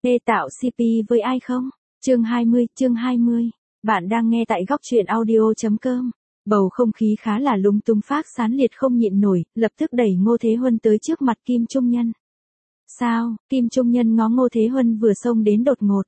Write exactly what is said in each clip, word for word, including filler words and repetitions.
Ê tạo xê pê với ai không? Chương hai mươi, chương hai mươi. Bạn đang nghe tại góc truyện audio.com. Bầu không khí khá là lúng túng, Phác Sán Liệt không nhịn nổi, lập tức đẩy Ngô Thế Huân tới trước mặt Kim Trung Nhân. Sao? Kim Trung Nhân ngó Ngô Thế Huân vừa xông đến đột ngột.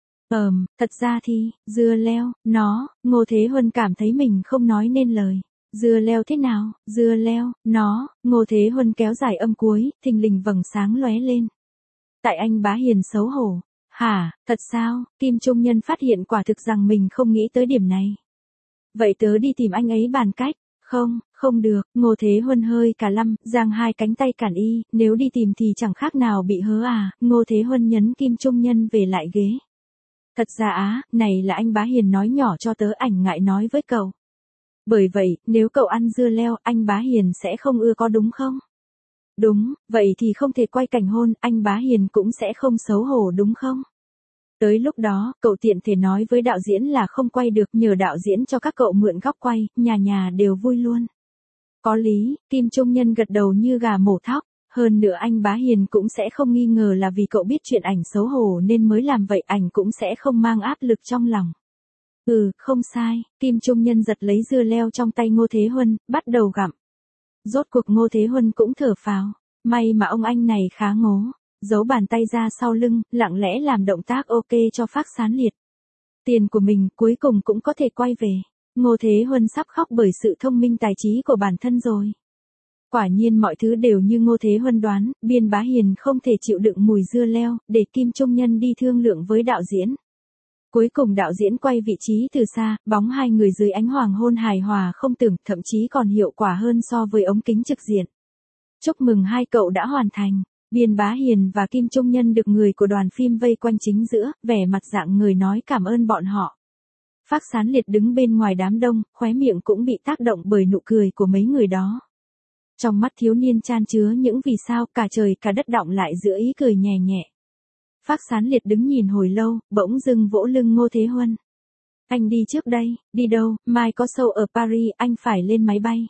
Ờm, thật ra thì, dưa leo, nó, Ngô Thế Huân cảm thấy mình không nói nên lời. Dưa leo thế nào? Dưa leo, nó, Ngô Thế Huân kéo dài âm cuối, thình lình vầng sáng lóe lên. Tại anh Bá Hiền xấu hổ. Hả, thật sao? Kim Trung Nhân phát hiện quả thực rằng mình không nghĩ tới điểm này. Vậy tớ đi tìm anh ấy bàn cách. Không, không được, Ngô Thế Huân hơi cả lăm, giang hai cánh tay cản y, nếu đi tìm thì chẳng khác nào bị hớ à, Ngô Thế Huân nhấn Kim Trung Nhân về lại ghế. Thật ra á, này là anh Bá Hiền nói nhỏ cho tớ, ảnh ngại nói với cậu. Bởi vậy, nếu cậu ăn dưa leo, anh Bá Hiền sẽ không ưa có đúng không? Đúng, vậy thì không thể quay cảnh hôn, anh Bá Hiền cũng sẽ không xấu hổ đúng không? Tới lúc đó, cậu tiện thể nói với đạo diễn là không quay được, nhờ đạo diễn cho các cậu mượn góc quay, nhà nhà đều vui luôn. Có lý, Kim Trung Nhân gật đầu như gà mổ thóc, hơn nữa anh Bá Hiền cũng sẽ không nghi ngờ là vì cậu biết chuyện ảnh xấu hổ nên mới làm vậy, ảnh cũng sẽ không mang áp lực trong lòng. Ừ, không sai, Kim Trung Nhân giật lấy dưa leo trong tay Ngô Thế Huân, bắt đầu gặm. Rốt cuộc Ngô Thế Huân cũng thở phào, may mà ông anh này khá ngố, giấu bàn tay ra sau lưng, lặng lẽ làm động tác ok cho Phác Sán Liệt. Tiền của mình cuối cùng cũng có thể quay về. Ngô Thế Huân sắp khóc bởi sự thông minh tài trí của bản thân rồi. Quả nhiên mọi thứ đều như Ngô Thế Huân đoán, Biên Bá Hiền không thể chịu đựng mùi dưa leo, để Kim Trung Nhân đi thương lượng với đạo diễn. Cuối cùng đạo diễn quay vị trí từ xa, bóng hai người dưới ánh hoàng hôn hài hòa không tưởng, thậm chí còn hiệu quả hơn so với ống kính trực diện. Chúc mừng hai cậu đã hoàn thành. Biên Bá Hiền và Kim Trung Nhân được người của đoàn phim vây quanh chính giữa, vẻ mặt dạng người nói cảm ơn bọn họ. Phác Sán Liệt đứng bên ngoài đám đông, khóe miệng cũng bị tác động bởi nụ cười của mấy người đó. Trong mắt thiếu niên chan chứa những vì sao, cả trời cả đất đọng lại giữa ý cười nhẹ nhẹ. Phác Sán Liệt đứng nhìn hồi lâu, bỗng dưng vỗ lưng Ngô Thế Huân. Anh đi trước đây. Đi đâu? Mai có show ở Paris, anh phải lên máy bay.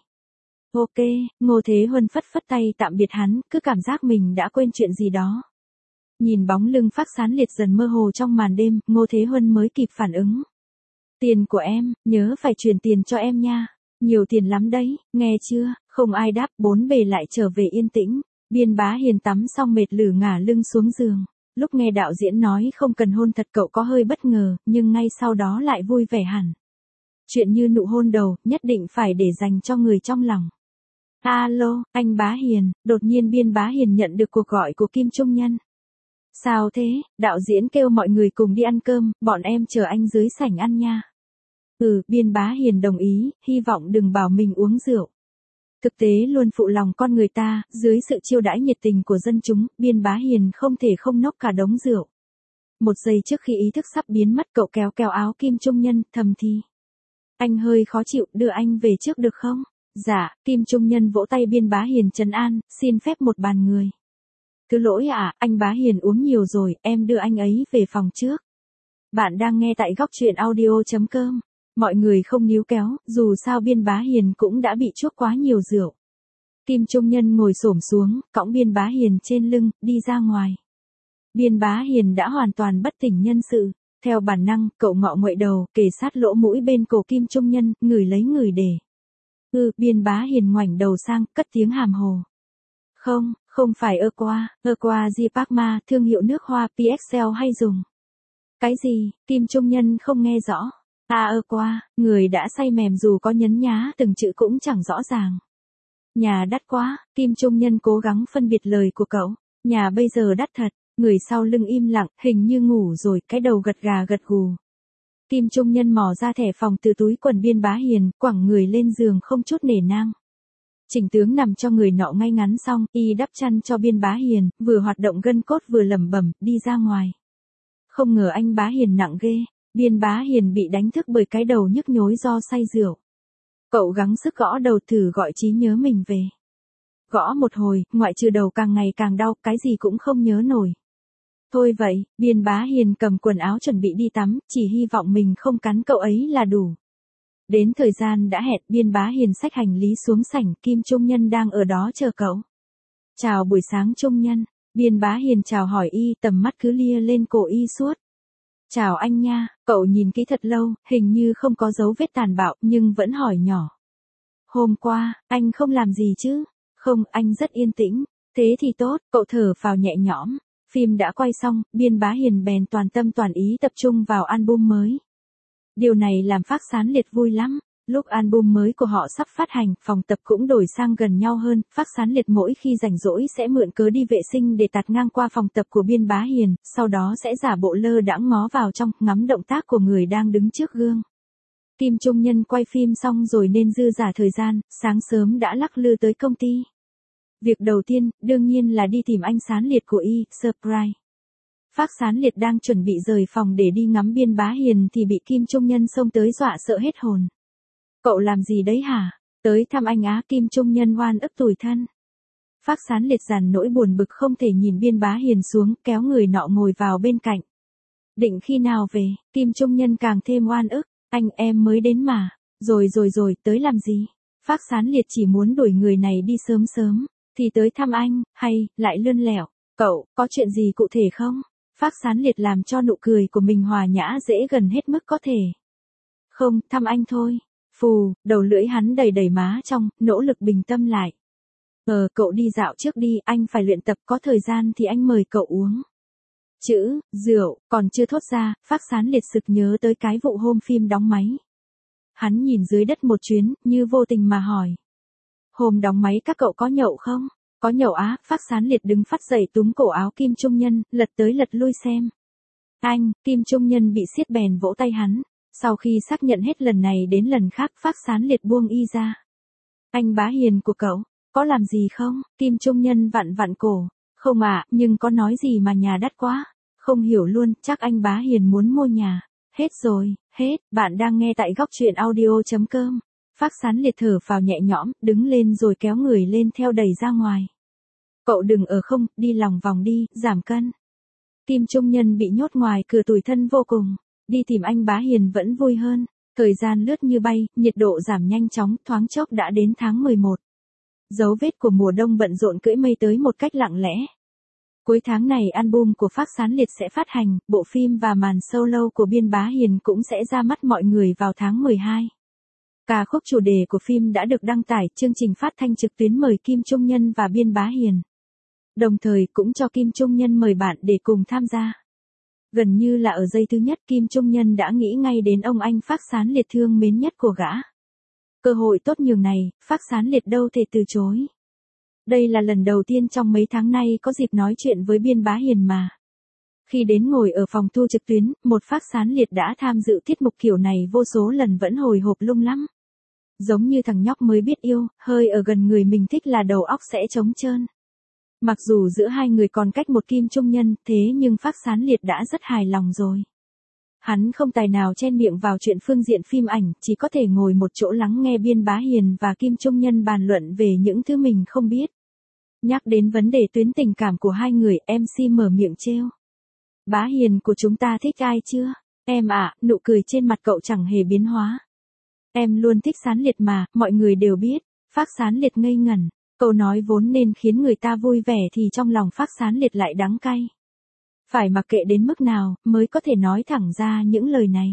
Ok, Ngô Thế Huân phất phất tay tạm biệt hắn, cứ cảm giác mình đã quên chuyện gì đó. Nhìn bóng lưng Phác Sán Liệt dần mơ hồ trong màn đêm, Ngô Thế Huân mới kịp phản ứng. Tiền của em, nhớ phải chuyển tiền cho em nha. Nhiều tiền lắm đấy, nghe chưa? Không ai đáp, bốn bề lại trở về yên tĩnh. Biên Bá Hiền tắm xong mệt lử ngả lưng xuống giường. Lúc nghe đạo diễn nói không cần hôn thật, cậu có hơi bất ngờ, nhưng ngay sau đó lại vui vẻ hẳn. Chuyện như nụ hôn đầu, nhất định phải để dành cho người trong lòng. Alo, anh Bá Hiền, đột nhiên Biên Bá Hiền nhận được cuộc gọi của Kim Trung Nhân. Sao thế? Đạo diễn kêu mọi người cùng đi ăn cơm, bọn em chờ anh dưới sảnh ăn nha. Ừ, Biên Bá Hiền đồng ý, hy vọng đừng bảo mình uống rượu. Thực tế luôn phụ lòng con người ta, dưới sự chiêu đãi nhiệt tình của dân chúng, Biên Bá Hiền không thể không nốc cả đống rượu. Một giây trước khi ý thức sắp biến mất, cậu kéo kéo áo Kim Trung Nhân, thầm thì. Anh hơi khó chịu, đưa anh về trước được không? Dạ, Kim Trung Nhân vỗ tay Biên Bá Hiền trấn an, xin phép một bàn người. Thứ lỗi à, anh Bá Hiền uống nhiều rồi, em đưa anh ấy về phòng trước. Bạn đang nghe tại góc truyện audio.com. Mọi người không níu kéo, dù sao Biên Bá Hiền cũng đã bị chuốc quá nhiều rượu. Kim Trung Nhân ngồi xổm xuống, cõng Biên Bá Hiền trên lưng, đi ra ngoài. Biên Bá Hiền đã hoàn toàn bất tỉnh nhân sự. Theo bản năng, cậu ngọ nguậy đầu, kề sát lỗ mũi bên cổ Kim Trung Nhân, ngửi lấy ngửi để. Ừ, Biên Bá Hiền ngoảnh đầu sang, cất tiếng hàm hồ. Không, không phải Aqua, Aqua Gipagma, thương hiệu nước hoa pê ích xê lờ hay dùng. Cái gì? Kim Trung Nhân không nghe rõ. À Aqua, người đã say mềm dù có nhấn nhá từng chữ cũng chẳng rõ ràng. Nhà đắt quá, Kim Trung Nhân cố gắng phân biệt lời của cậu. Nhà bây giờ đắt thật, người sau lưng im lặng, hình như ngủ rồi, cái đầu gật gà gật gù. Kim Trung Nhân mò ra thẻ phòng từ túi quần Biên Bá Hiền, quẳng người lên giường không chút nể nang. Chỉnh tướng nằm cho người nọ ngay ngắn xong, y đắp chăn cho Biên Bá Hiền, vừa hoạt động gân cốt vừa lẩm bẩm, đi ra ngoài. Không ngờ anh Bá Hiền nặng ghê, Biên Bá Hiền bị đánh thức bởi cái đầu nhức nhối do say rượu. Cậu gắng sức gõ đầu thử gọi trí nhớ mình về. Gõ một hồi, ngoại trừ đầu càng ngày càng đau, cái gì cũng không nhớ nổi. Thôi vậy, Biên Bá Hiền cầm quần áo chuẩn bị đi tắm, chỉ hy vọng mình không cắn cậu ấy là đủ. Đến thời gian đã hẹn, Biên Bá Hiền xách hành lý xuống sảnh, Kim Trung Nhân đang ở đó chờ cậu. Chào buổi sáng Trung Nhân. Biên Bá Hiền chào hỏi y, tầm mắt cứ lia lên cổ y suốt. Chào anh nha, cậu nhìn kỹ thật lâu, hình như không có dấu vết tàn bạo, nhưng vẫn hỏi nhỏ. Hôm qua, anh không làm gì chứ? Không, anh rất yên tĩnh. Thế thì tốt, cậu thở phào nhẹ nhõm. Phim đã quay xong, Biên Bá Hiền bèn toàn tâm toàn ý tập trung vào album mới. Điều này làm Phác Sán Liệt vui lắm. Lúc album mới của họ sắp phát hành, phòng tập cũng đổi sang gần nhau hơn, Phác Sán Liệt mỗi khi rảnh rỗi sẽ mượn cớ đi vệ sinh để tạt ngang qua phòng tập của Biên Bá Hiền, sau đó sẽ giả bộ lơ đãng ngó vào trong, ngắm động tác của người đang đứng trước gương. Kim Trung Nhân quay phim xong rồi nên dư giả thời gian, sáng sớm đã lắc lư tới công ty. Việc đầu tiên, đương nhiên là đi tìm anh Sán Liệt của y, surprise. Phác Sán Liệt đang chuẩn bị rời phòng để đi ngắm Biên Bá Hiền thì bị Kim Trung Nhân xông tới dọa sợ hết hồn. Cậu làm gì đấy hả? Tới thăm anh á. Kim Trung Nhân oan ức tủi thân. Phác Sán Liệt dằn nỗi buồn bực không thể nhìn Biên Bá Hiền xuống, kéo người nọ ngồi vào bên cạnh. Định khi nào về? Kim Trung Nhân càng thêm oan ức. Anh em mới đến mà. Rồi rồi rồi, tới làm gì? Phác Sán Liệt chỉ muốn đuổi người này đi sớm sớm. Thì tới thăm anh, hay, lại lươn lẹo. Cậu, có chuyện gì cụ thể không? Phác Sán Liệt làm cho nụ cười của mình hòa nhã dễ gần hết mức có thể. Không, thăm anh thôi. Phù, đầu lưỡi hắn đầy đầy má trong, nỗ lực bình tâm lại. Ờ, cậu đi dạo trước đi, anh phải luyện tập, có thời gian thì anh mời cậu uống. Chữ, rượu, còn chưa thốt ra, Phác Sán Liệt sực nhớ tới cái vụ hôm phim đóng máy. Hắn nhìn dưới đất một chuyến, như vô tình mà hỏi. Hôm đóng máy các cậu có nhậu không? Có nhậu á. Phác Sán Liệt đứng phát dậy túm cổ áo Kim Trung Nhân, lật tới lật lui xem. Anh, Kim Trung Nhân bị siết bèn vỗ tay hắn. Sau khi xác nhận hết lần này đến lần khác, Phác Sán Liệt buông y ra. Anh Bá Hiền của cậu, có làm gì không? Kim Trung Nhân vặn vặn cổ. Không ạ, à, nhưng có nói gì mà nhà đắt quá. Không hiểu luôn, chắc anh Bá Hiền muốn mua nhà. Hết rồi, hết, bạn đang nghe tại góc truyện audio chấm com. Phác Sán Liệt thở phào nhẹ nhõm, đứng lên rồi kéo người lên theo đẩy ra ngoài. Cậu đừng ở không, đi lòng vòng đi, giảm cân. Kim Trung Nhân bị nhốt ngoài cửa tủi thân vô cùng. Đi tìm anh Bá Hiền vẫn vui hơn. Thời gian lướt như bay, nhiệt độ giảm nhanh chóng, thoáng chốc đã đến tháng mười một. Dấu vết của mùa đông bận rộn cưỡi mây tới một cách lặng lẽ. Cuối tháng này album của Phác Sán Liệt sẽ phát hành, bộ phim và màn solo của Biên Bá Hiền cũng sẽ ra mắt mọi người vào tháng mười hai. Ca khúc chủ đề của phim đã được đăng tải, chương trình phát thanh trực tuyến mời Kim Trung Nhân và Biên Bá Hiền. Đồng thời cũng cho Kim Trung Nhân mời bạn để cùng tham gia. Gần như là ở giây thứ nhất Kim Trung Nhân đã nghĩ ngay đến ông anh Phác Sán Liệt thương mến nhất của gã. Cơ hội tốt nhường này, Phác Sán Liệt đâu thể từ chối. Đây là lần đầu tiên trong mấy tháng nay có dịp nói chuyện với Biên Bá Hiền mà. Khi đến ngồi ở phòng thu trực tuyến, một Phác Sán Liệt đã tham dự tiết mục kiểu này vô số lần vẫn hồi hộp lung lắm. Giống như thằng nhóc mới biết yêu, hơi ở gần người mình thích là đầu óc sẽ trống trơn. Mặc dù giữa hai người còn cách một Kim Trung Nhân, thế nhưng Phác Sán Liệt đã rất hài lòng rồi. Hắn không tài nào chen miệng vào chuyện phương diện phim ảnh, chỉ có thể ngồi một chỗ lắng nghe Biên Bá Hiền và Kim Trung Nhân bàn luận về những thứ mình không biết. Nhắc đến vấn đề tuyến tình cảm của hai người, em xê mở miệng trêu. Bá Hiền của chúng ta thích ai chưa? Em ạ, à, nụ cười trên mặt cậu chẳng hề biến hóa. Em luôn thích Sán Liệt mà, mọi người đều biết. Phác Sán Liệt ngây ngẩn. Câu nói vốn nên khiến người ta vui vẻ thì trong lòng Phác Sán Liệt lại đắng cay. Phải mặc kệ đến mức nào, mới có thể nói thẳng ra những lời này.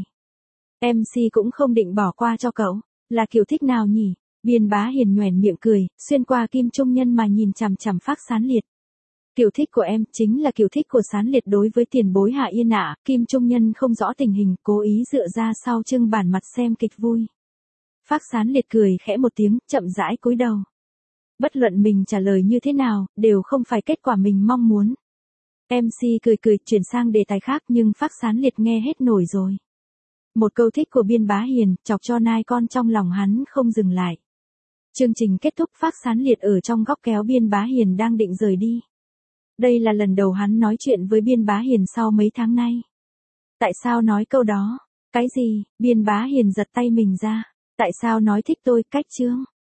em xê cũng không định bỏ qua cho cậu. Là kiểu thích nào nhỉ? Biên Bá Hiền nhoẻn miệng cười, xuyên qua Kim Trung Nhân mà nhìn chằm chằm Phác Sán Liệt. Kiểu thích của em chính là kiểu thích của Sán Liệt đối với tiền bối Hạ Yên ạ. Kim Trung Nhân không rõ tình hình, cố ý dựa ra sau trưng bản mặt xem kịch vui. Phác Sán Liệt cười khẽ một tiếng, chậm rãi cúi đầu. Bất luận mình trả lời như thế nào, đều không phải kết quả mình mong muốn. em xê cười cười chuyển sang đề tài khác nhưng Phác Sán Liệt nghe hết nổi rồi. Một câu thích của Biên Bá Hiền, chọc cho nai con trong lòng hắn không dừng lại. Chương trình kết thúc, Phác Sán Liệt ở trong góc kéo Biên Bá Hiền đang định rời đi. Đây là lần đầu hắn nói chuyện với Biên Bá Hiền sau mấy tháng nay. Tại sao nói câu đó? Cái gì? Biên Bá Hiền giật tay mình ra. Tại sao nói thích tôi, cách chương?